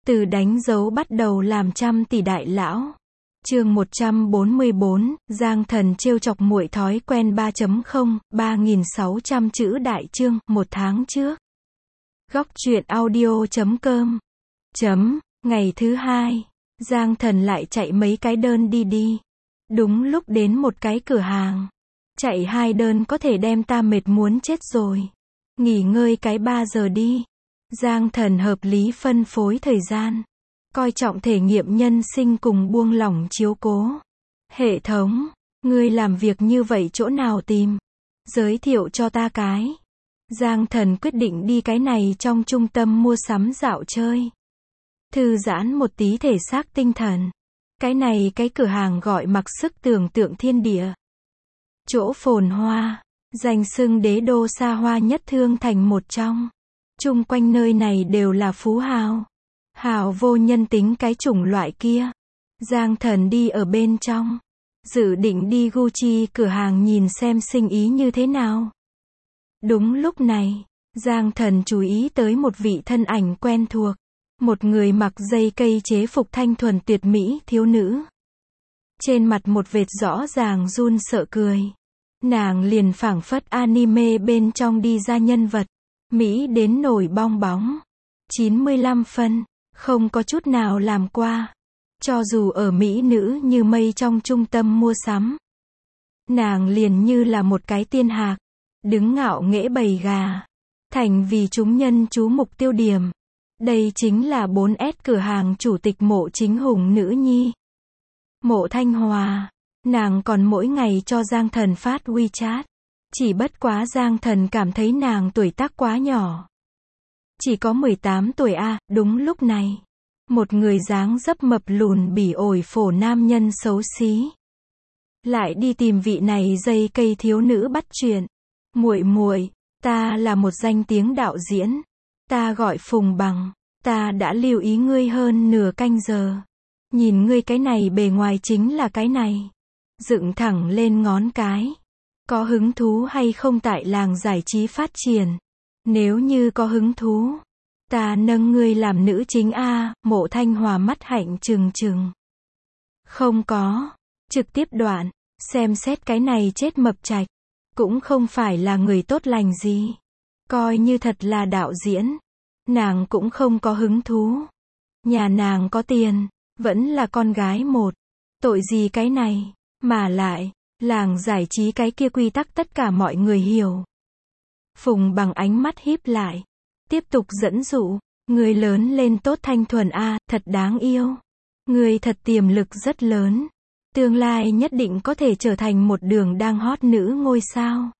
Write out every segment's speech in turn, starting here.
Từ đánh dấu bắt đầu làm trăm tỷ đại lão. Chương 144, Giang Thần trêu chọc muội thói quen 3.0, 3600 chữ đại chương, 1 tháng trước. Góc truyện audio.com. Ngày thứ hai, Giang Thần lại chạy mấy cái đơn đi. Đúng lúc đến một cái cửa hàng. Chạy 2 đơn có thể đem ta mệt muốn chết rồi. Nghỉ ngơi cái 3 giờ đi. Giang Thần hợp lý phân phối thời gian. Coi trọng thể nghiệm nhân sinh cùng buông lỏng chiếu cố. Hệ thống, ngươi làm việc như vậy chỗ nào tìm? Giới thiệu cho ta cái. Giang Thần quyết định đi cái này trong trung tâm mua sắm dạo chơi. Thư giãn một tí thể xác tinh thần. Cái cửa hàng gọi mặc sức tưởng tượng thiên địa. Chỗ phồn hoa, danh xưng đế đô xa hoa nhất Thương Thành một trong. Chung quanh nơi này đều là phú hào. Hào vô nhân tính cái chủng loại kia. Giang Thần đi ở bên trong. Dự định đi Gucci cửa hàng nhìn xem sinh ý như thế nào. Đúng lúc này, Giang Thần chú ý tới một vị thân ảnh quen thuộc. Một người mặc dây cây chế phục thanh thuần tuyệt mỹ thiếu nữ. Trên mặt một vệt rõ ràng run sợ cười. Nàng liền phảng phất anime bên trong đi ra nhân vật. Mỹ đến nổi bong bóng. 95 phân, không có chút nào làm qua. Cho dù ở Mỹ nữ như mây trong trung tâm mua sắm. Nàng liền như là một cái tiên hạc. Đứng ngạo nghễ bầy gà. Thành vì chúng nhân chú mục tiêu điểm. Đây chính là 4S cửa hàng chủ tịch Mộ Chính Hùng nữ nhi. Mộ Thanh Hòa. Nàng còn mỗi ngày cho Giang Thần phát WeChat. Chỉ bất quá Giang Thần cảm thấy nàng tuổi tác quá nhỏ. Chỉ có 18 tuổi a. Đúng lúc này. Một người dáng dấp mập lùn bỉ ổi phổ nam nhân xấu xí. Lại đi tìm vị này dây cây thiếu nữ bắt chuyện. Muội, ta là một danh tiếng đạo diễn. Ta gọi Phùng Bằng. Ta đã lưu ý ngươi hơn nửa canh giờ. Nhìn ngươi cái này bề ngoài chính là cái này. Dựng thẳng lên ngón cái. Có hứng thú hay không tại làng giải trí phát triển? Nếu như có hứng thú, ta nâng ngươi làm nữ chính a. Mộ Thanh Hòa mắt hạnh trừng trừng. Không có. Trực tiếp đoạn. Xem xét cái này chết mập chạch. Cũng không phải là người tốt lành gì. Coi như thật là đạo diễn. Nàng cũng không có hứng thú. Nhà nàng có tiền. Vẫn là con gái một. Tội gì cái này. Mà lại, làng giải trí cái kia quy tắc tất cả mọi người hiểu. Phùng Bằng ánh mắt híp lại. Tiếp tục dẫn dụ. Người lớn lên tốt thanh thuần a, thật đáng yêu. Người thật tiềm lực rất lớn. Tương lai nhất định có thể trở thành một đường đang hot nữ ngôi sao.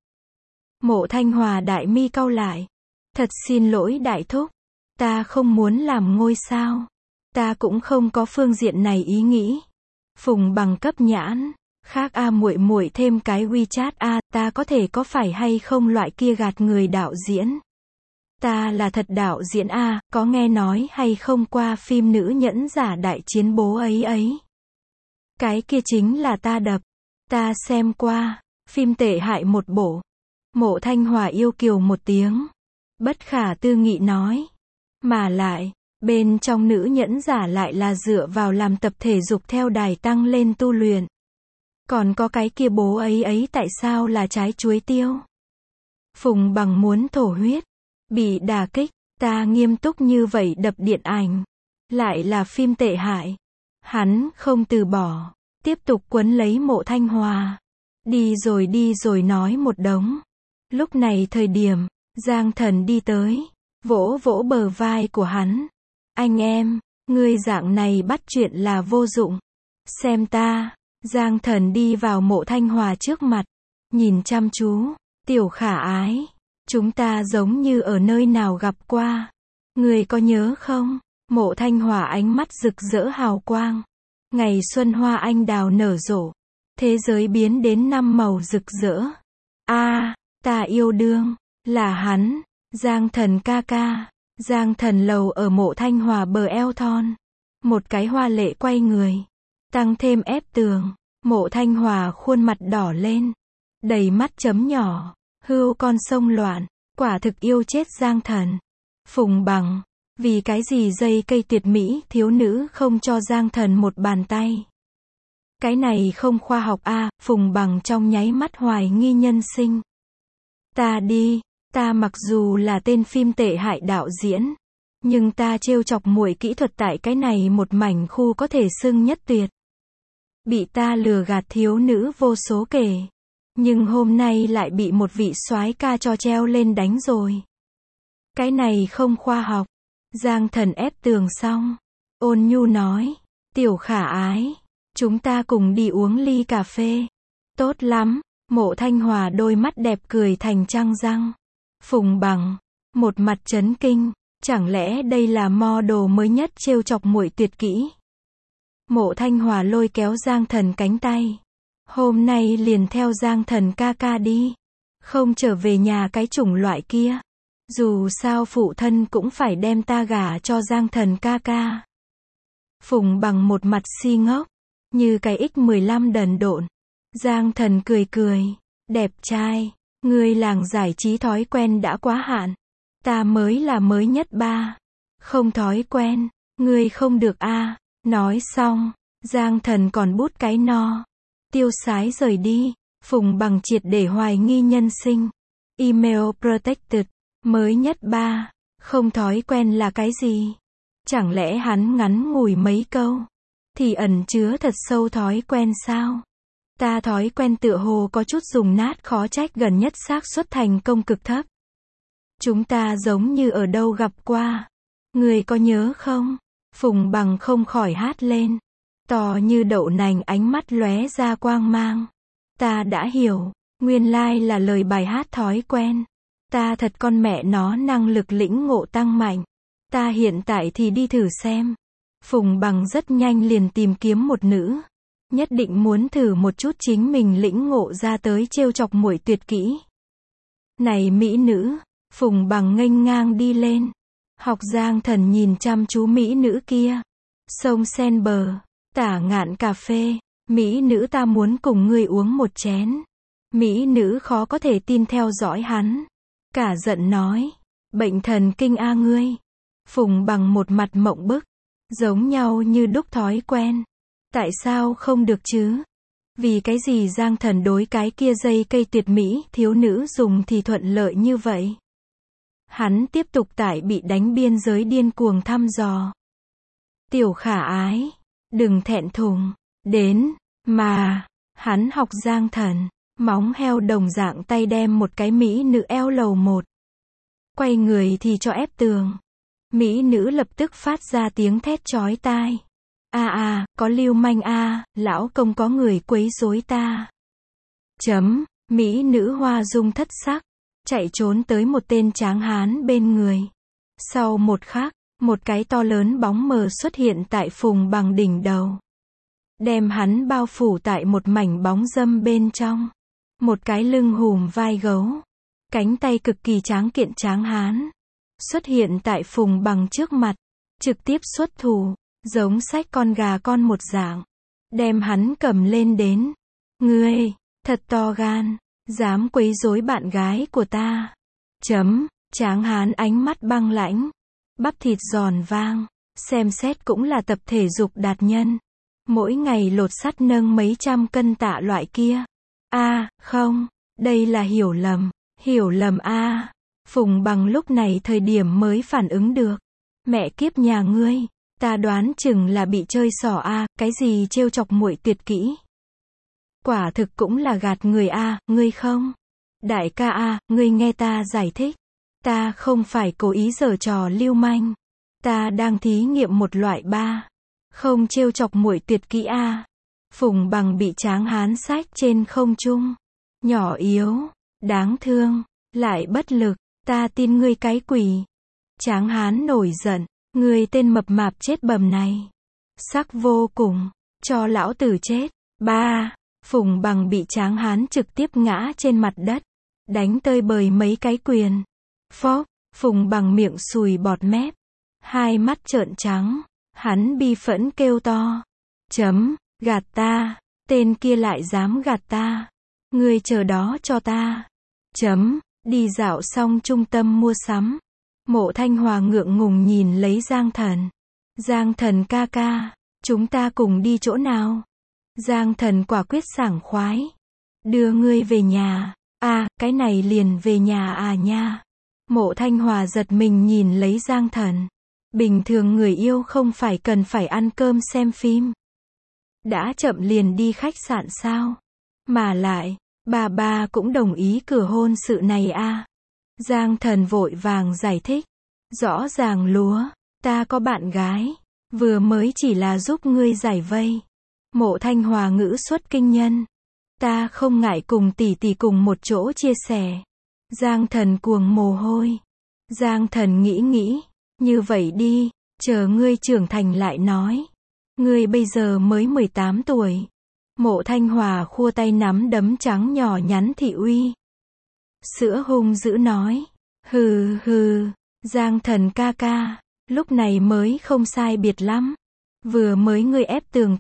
Mộ Thanh Hòa đại mi cau lại. Thật xin lỗi đại thúc. Ta không muốn làm ngôi sao. Ta cũng không có phương diện này ý nghĩ. Phùng Bằng cấp nhãn. Khác a, muội thêm cái WeChat a, ta có thể có phải hay không loại kia gạt người đạo diễn. Ta là thật đạo diễn a, có nghe nói hay không qua phim nữ nhẫn giả đại chiến bố ấy. Cái kia chính là ta đập. Ta xem qua, phim tệ hại một bộ. Mộ Thanh Hòa yêu kiều một tiếng. Bất khả tư nghị nói. Mà lại, bên trong nữ nhẫn giả lại là dựa vào làm tập thể dục theo đài tăng lên tu luyện. Còn có cái kia bố ấy tại sao là trái chuối tiêu? Phùng Bằng muốn thổ huyết. Bị đả kích. Ta nghiêm túc như vậy đập điện ảnh. Lại là phim tệ hại. Hắn không từ bỏ. Tiếp tục quấn lấy Mộ Thanh Hòa. Đi rồi nói một đống. Lúc này thời điểm, Giang Thần đi tới. Vỗ vỗ bờ vai của hắn. Anh em, ngươi dạng này bắt chuyện là vô dụng. Xem ta. Giang Thần đi vào Mộ Thanh Hòa trước mặt. Nhìn chăm chú. Tiểu khả ái. Chúng ta giống như ở nơi nào gặp qua. Người có nhớ không? Mộ Thanh Hòa ánh mắt rực rỡ hào quang. Ngày xuân hoa anh đào nở rộ. Thế giới biến đến 5 màu rực rỡ. A, ta yêu đương. Là hắn. Giang Thần ca ca. Giang Thần lầu ở Mộ Thanh Hòa bờ eo thon. Một cái hoa lệ quay người. Tăng thêm ép tường. Mộ Thanh Hòa khuôn mặt đỏ lên. Đầy mắt chấm nhỏ. Hươu con sông loạn. Quả thực yêu chết Giang Thần. Phùng Bằng. Vì cái gì dây cây tuyệt mỹ thiếu nữ không cho Giang Thần một bàn tay? Cái này không khoa học a. Phùng Bằng trong nháy mắt hoài nghi nhân sinh. Ta đi, ta mặc dù là tên phim tệ hại đạo diễn, nhưng ta trêu chọc muội kỹ thuật tại cái này một mảnh khu có thể xưng nhất tuyệt. Bị ta lừa gạt thiếu nữ vô số kể. Nhưng hôm nay lại bị một vị soái ca cho treo lên đánh rồi. Cái này không khoa học. Giang Thần ép tường xong. Ôn nhu nói. Tiểu khả ái. Chúng ta cùng đi uống ly cà phê. Tốt lắm. Mộ Thanh Hòa đôi mắt đẹp cười thành trăng răng. Phùng Bằng. Một mặt chấn kinh. Chẳng lẽ đây là model mới nhất trêu chọc muội tuyệt kỹ? Mộ Thanh Hòa lôi kéo Giang Thần cánh tay. Hôm nay liền theo Giang Thần ca ca đi. Không trở về nhà cái chủng loại kia. Dù sao phụ thân cũng phải đem ta gả cho Giang Thần ca ca. Phùng Bằng một mặt si ngốc. Như cái X15 đần độn. Giang Thần cười cười. Đẹp trai. Ngươi làng giải trí thói quen đã quá hạn. Ta mới là mới nhất ba. Không thói quen. Ngươi không được a. Nói xong. Giang Thần còn bút cái no. Tiêu sái rời đi. Phùng Bằng triệt để hoài nghi nhân sinh. Email protected. Mới nhất ba. Không thói quen là cái gì? Chẳng lẽ hắn ngắn ngủi mấy câu thì ẩn chứa thật sâu thói quen sao? Ta thói quen tựa hồ có chút dùng nát, khó trách gần nhất xác suất thành công cực thấp. Chúng ta giống như ở đâu gặp qua. Người có nhớ không? Phùng Bằng không khỏi hát lên. To như đậu nành, ánh mắt lóe ra quang mang. Ta đã hiểu. Nguyên lai là lời bài hát thói quen. Ta thật con mẹ nó năng lực lĩnh ngộ tăng mạnh. Ta hiện tại thì đi thử xem. Phùng Bằng rất nhanh liền tìm kiếm một nữ. Nhất định muốn thử một chút chính mình lĩnh ngộ ra tới trêu chọc muội tuyệt kỹ. Này mỹ nữ. Phùng Bằng nghênh ngang đi lên. Học Giang Thần nhìn chăm chú mỹ nữ kia. Sông sen bờ. Tả Ngạn cà phê. Mỹ nữ, ta muốn cùng ngươi uống một chén. Mỹ nữ khó có thể tin theo dõi hắn. Cả giận nói. Bệnh thần kinh a ngươi. Phùng Bằng một mặt mộng bức. Giống nhau như đúc thói quen. Tại sao không được chứ? Vì cái gì Giang Thần đối cái kia dây cây tuyệt mỹ thiếu nữ dùng thì thuận lợi như vậy? Hắn tiếp tục tại bị đánh biên giới điên cuồng thăm dò. Tiểu khả ái. Đừng thẹn thùng. Đến. Mà. Hắn học Giang Thần. Móng heo đồng dạng tay đem một cái mỹ nữ eo lầu một. Quay người thì cho ép tường. Mỹ nữ lập tức phát ra tiếng thét chói tai. Có lưu manh lão công có người quấy rối ta. Mỹ nữ hoa dung thất sắc. Chạy trốn tới một tên tráng hán bên người. Sau một khắc, một cái to lớn bóng mờ xuất hiện tại Phùng Bằng đỉnh đầu. Đem hắn bao phủ tại một mảnh bóng râm bên trong. Một cái lưng hùm vai gấu. Cánh tay cực kỳ tráng kiện tráng hán. Xuất hiện tại Phùng Bằng trước mặt. Trực tiếp xuất thủ. Giống xách con gà con một dạng. Đem hắn cầm lên đến. Ngươi, thật to gan. Dám quấy rối bạn gái của ta. Tráng hán ánh mắt băng lãnh. Bắp thịt giòn vang. Xem xét cũng là tập thể dục đạt nhân. Mỗi ngày lột sắt nâng mấy trăm cân tạ loại kia. Không. Đây là hiểu lầm. Hiểu lầm Phùng Bằng lúc này thời điểm mới phản ứng được. Mẹ kiếp nhà ngươi. Ta đoán chừng là bị chơi xỏ cái gì trêu chọc muội tuyệt kỹ. Quả thực cũng là gạt người ngươi không. Đại ca ngươi nghe ta giải thích. Ta không phải cố ý giở trò lưu manh. Ta đang thí nghiệm một loại không trêu chọc muội tuyệt kỹ Phùng Bằng bị tráng hán xách trên không trung. Nhỏ yếu, đáng thương, lại bất lực. Ta tin ngươi cái quỷ. Tráng hán nổi giận. Ngươi tên mập mạp chết bầm này. Sắc vô cùng. Cho lão tử chết. Phùng Bằng bị tráng hán trực tiếp ngã trên mặt đất. Đánh tơi bời mấy cái quyền. Phốc. Phùng Bằng miệng sùi bọt mép. Hai mắt trợn trắng. Hắn bi phẫn kêu to. Gạt ta. Tên kia lại dám gạt ta. Ngươi chờ đó cho ta. Đi dạo xong trung tâm mua sắm. Mộ Thanh Hòa ngượng ngùng nhìn lấy Giang Thần. Giang Thần ca ca, chúng ta cùng đi chỗ nào? Giang Thần quả quyết sảng khoái. Đưa ngươi về nhà. À, cái này liền về nhà à nha. Mộ Thanh Hòa giật mình nhìn lấy Giang Thần. Bình thường người yêu không phải cần phải ăn cơm xem phim. Đã chậm liền đi khách sạn sao? Mà lại, bà cũng đồng ý cửa hôn sự này à? Giang Thần vội vàng giải thích. Rõ ràng lúa, ta có bạn gái. Vừa mới chỉ là giúp ngươi giải vây. Mộ Thanh Hòa ngữ xuất kinh nhân. Ta không ngại cùng tỷ tỷ cùng một chỗ chia sẻ. Giang Thần cuồng mồ hôi. Giang Thần nghĩ, như vậy đi, chờ ngươi trưởng thành lại nói. Ngươi bây giờ mới 18 tuổi. Mộ Thanh Hòa khua tay nắm đấm trắng nhỏ nhắn thị uy. Sữa hung dữ nói. Hừ hừ, Giang Thần ca ca, lúc này mới không sai biệt lắm. Vừa mới ngươi ép tường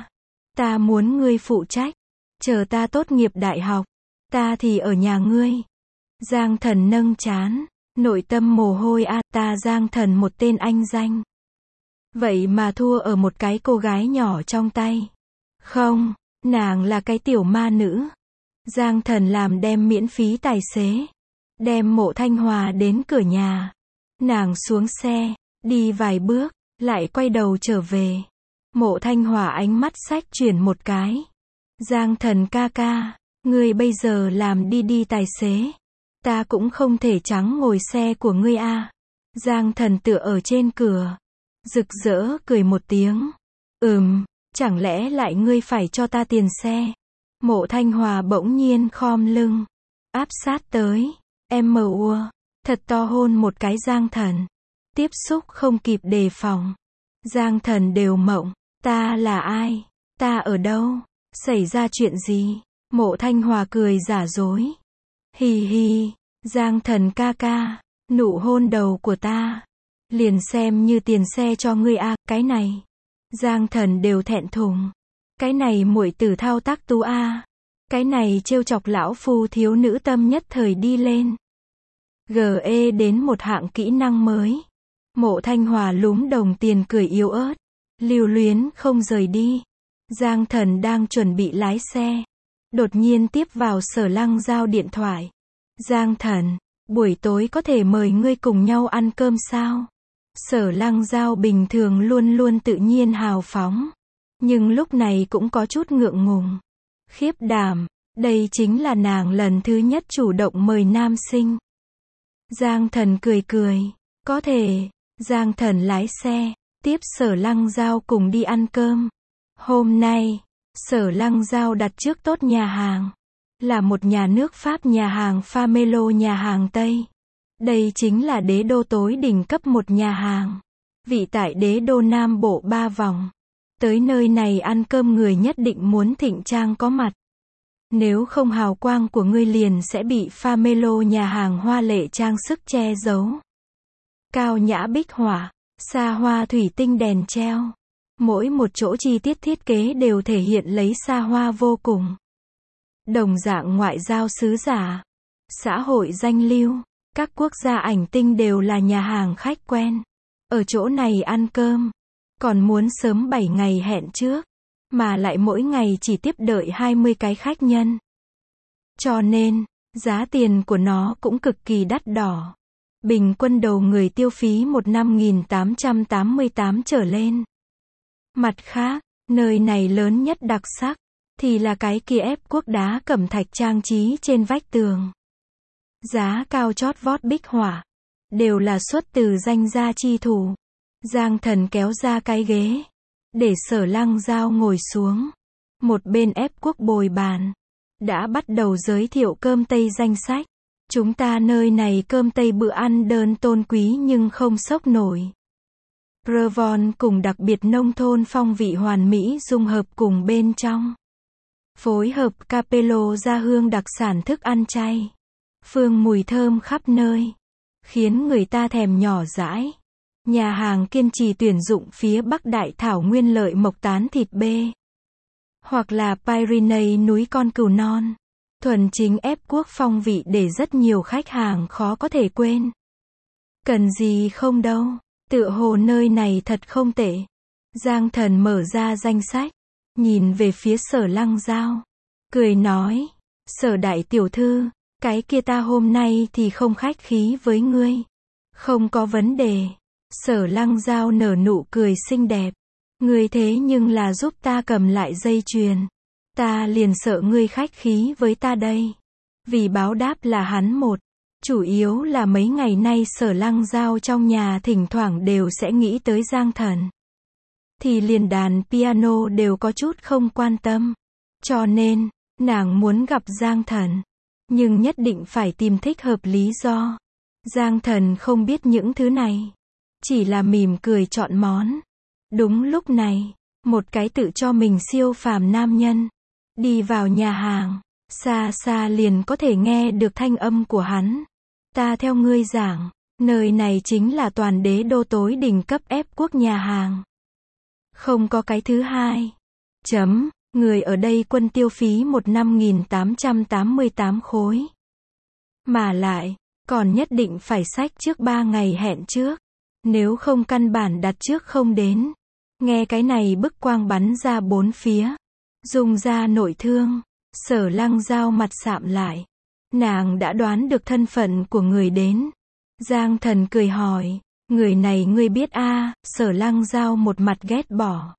ta muốn ngươi phụ trách. Chờ ta tốt nghiệp đại học, ta thì ở nhà ngươi. Giang Thần nâng trán, nội tâm mồ hôi à, ta Giang Thần một tên anh danh. Vậy mà thua ở một cái cô gái nhỏ trong tay. Không, nàng là cái tiểu ma nữ. Giang Thần làm đem miễn phí tài xế. Đem Mộ Thanh Hòa đến cửa nhà. Nàng xuống xe, đi vài bước, lại quay đầu trở về. Mộ Thanh Hòa ánh mắt xách chuyển một cái. Giang Thần ca ca, ngươi bây giờ làm đi tài xế. Ta cũng không thể trắng ngồi xe của ngươi à. Giang Thần tựa ở trên cửa. Rực rỡ cười một tiếng. Chẳng lẽ lại ngươi phải cho ta tiền xe? Mộ Thanh Hòa bỗng nhiên khom lưng. Áp sát tới. M.U. Thật to hôn một cái Giang Thần. Tiếp xúc không kịp đề phòng. Giang Thần đều mộng. Ta là ai? Ta ở đâu? Xảy ra chuyện gì? Mộ Thanh Hòa cười giả dối. Hì hì, Giang Thần ca ca, nụ hôn đầu của ta. Liền xem như tiền xe cho ngươi à, cái này. Giang Thần đều thẹn thùng. Cái này muội tử thao tác tú a. Cái này trêu chọc lão phu thiếu nữ tâm nhất thời đi lên. GE đến một hạng kỹ năng mới. Mộ Thanh Hòa lúm đồng tiền cười yếu ớt. Lưu luyến không rời đi. Giang Thần đang chuẩn bị lái xe. Đột nhiên tiếp vào Sở Lăng Giao điện thoại. Giang Thần, buổi tối có thể mời ngươi cùng nhau ăn cơm sao? Sở Lăng Giao bình thường luôn luôn tự nhiên hào phóng. Nhưng lúc này cũng có chút ngượng ngùng. Khiếp đảm, đây chính là nàng lần thứ nhất chủ động mời nam sinh. Giang Thần cười. Có thể. Giang Thần lái xe, tiếp Sở Lăng Giao cùng đi ăn cơm. Hôm nay, Sở Lăng Giao đặt trước tốt nhà hàng. Là một nhà nước Pháp, nhà hàng Famelo, nhà hàng Tây. Đây chính là đế đô tối đỉnh cấp một nhà hàng. Vị tại đế đô Nam Bộ 3 vòng. Tới nơi này ăn cơm người nhất định muốn thịnh trang có mặt. Nếu không hào quang của ngươi liền sẽ bị Famelo nhà hàng hoa lệ trang sức che giấu. Cao nhã bích họa, xa hoa thủy tinh đèn treo. Mỗi một chỗ chi tiết thiết kế đều thể hiện lấy xa hoa vô cùng. Đồng dạng ngoại giao sứ giả, xã hội danh lưu, các quốc gia ảnh tinh đều là nhà hàng khách quen. Ở chỗ này ăn cơm, còn muốn sớm 7 ngày hẹn trước, mà lại mỗi ngày chỉ tiếp đợi 20 cái khách nhân. Cho nên, giá tiền của nó cũng cực kỳ đắt đỏ. Bình quân đầu người tiêu phí một năm 1.888 trở lên. Mặt khác, nơi này lớn nhất đặc sắc, thì là cái kia ép quốc đá cẩm thạch trang trí trên vách tường. Giá cao chót vót bích họa, đều là xuất từ danh gia chi thủ. Giang Thần kéo ra cái ghế, để Sở Lăng Giao ngồi xuống. Một bên ép quốc bồi bàn, đã bắt đầu giới thiệu cơm Tây danh sách. Chúng ta nơi này cơm Tây bữa ăn đơn tôn quý nhưng không sốc nổi. Provence cùng đặc biệt nông thôn phong vị hoàn mỹ dung hợp cùng bên trong. Phối hợp Capello ra hương đặc sản thức ăn chay. Phương mùi thơm khắp nơi, khiến người ta thèm nhỏ dãi. Nhà hàng kiên trì tuyển dụng phía Bắc Đại Thảo Nguyên lợi mộc tán thịt bê. Hoặc là Pyrenees núi con cừu non. Thuần chính ép quốc phong vị để rất nhiều khách hàng khó có thể quên. Cần gì không đâu. Tựa hồ nơi này thật không tệ. Giang Thần mở ra danh sách. Nhìn về phía Sở Lăng Giao. Cười nói. Sở đại tiểu thư, cái kia ta hôm nay thì không khách khí với ngươi. Không có vấn đề. Sở Lăng Giao nở nụ cười xinh đẹp. Ngươi thế nhưng là giúp ta cầm lại dây chuyền. Ta liền sợ ngươi khách khí với ta đây. Vì báo đáp là hắn một. Chủ yếu là mấy ngày nay Sở Lăng Giao trong nhà thỉnh thoảng đều sẽ nghĩ tới Giang Thần. Thì liền đàn piano đều có chút không quan tâm. Cho nên, nàng muốn gặp Giang Thần. Nhưng nhất định phải tìm thích hợp lý do. Giang Thần không biết những thứ này. Chỉ là mỉm cười chọn món. Đúng lúc này, một cái tự cho mình siêu phàm nam nhân. Đi vào nhà hàng. Xa xa liền có thể nghe được thanh âm của hắn. Ta theo ngươi giảng, nơi này chính là toàn đế đô tối đỉnh cấp ép quốc nhà hàng. Không có cái thứ hai. Người ở đây quân tiêu phí một năm 1.888 khối. Mà lại, còn nhất định phải xách trước 3 ngày hẹn trước. Nếu không căn bản đặt trước không đến. Nghe cái này bức quang bắn ra bốn phía. Dùng ra nội thương. Sở Lăng Giao mặt sạm lại. Nàng đã đoán được thân phận của người đến. Giang Thần cười hỏi. Người này ngươi biết a? Sở Lăng Giao một mặt ghét bỏ.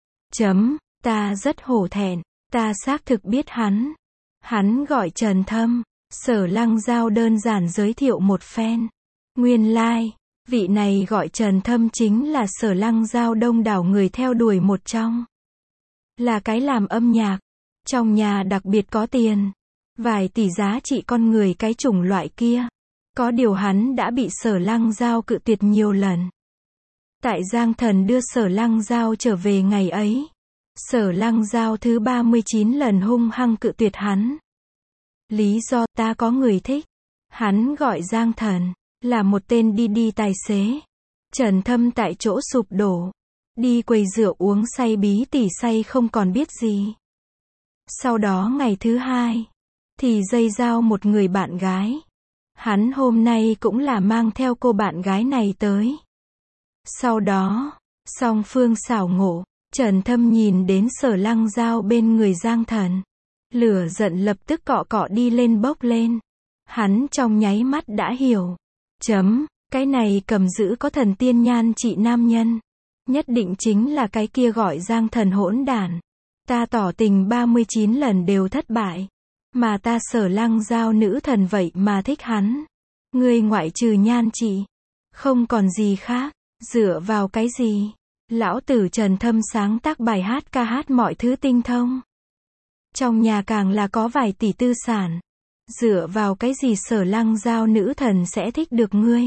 Ta rất hổ thẹn. Ta xác thực biết hắn. Hắn gọi Trần Thâm. Sở Lăng Giao đơn giản giới thiệu một phen. Nguyên lai, vị này gọi Trần Thâm chính là Sở Lăng Giao đông đảo người theo đuổi một trong. Là cái làm âm nhạc. Trong nhà đặc biệt có tiền. Vài tỷ giá trị con người cái chủng loại kia. Có điều hắn đã bị Sở Lăng Giao cự tuyệt nhiều lần. Tại Giang Thần đưa Sở Lăng Giao trở về ngày ấy. Sở Lăng Giao thứ 39 lần hung hăng cự tuyệt hắn. Lý do ta có người thích. Hắn gọi Giang Thần. Là một tên đi tài xế. Trần Thâm tại chỗ sụp đổ. Đi quầy rượu uống say bí tỉ say không còn biết gì. Sau đó ngày thứ hai. Thì dây giao một người bạn gái. Hắn hôm nay cũng là mang theo cô bạn gái này tới. Sau đó, song phương xảo ngộ. Trần Thâm nhìn đến Sở Lăng Giao bên người Giang Thần. Lửa giận lập tức cọ cọ đi lên bốc lên. Hắn trong nháy mắt đã hiểu. Cái này cầm giữ có thần tiên nhan trị nam nhân. Nhất định chính là cái kia gọi Giang Thần hỗn đản. Ta tỏ tình 39 lần đều thất bại. Mà ta Sở Lăng Giao nữ thần vậy mà thích hắn. Ngươi ngoại trừ nhan trị. Không còn gì khác. Dựa vào cái gì? Lão tử Trần Thâm sáng tác bài hát ca hát mọi thứ tinh thông. Trong nhà càng là có vài tỷ tư sản. Dựa vào cái gì Sở Lăng Giao nữ thần sẽ thích được ngươi?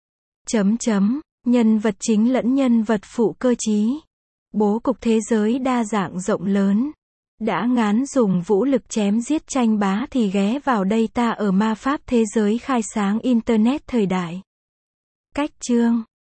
Nhân vật chính lẫn nhân vật phụ cơ trí. Bố cục thế giới đa dạng rộng lớn. Đã ngán dùng vũ lực chém giết tranh bá thì ghé vào đây ta ở ma pháp thế giới khai sáng Internet thời đại. Cách chương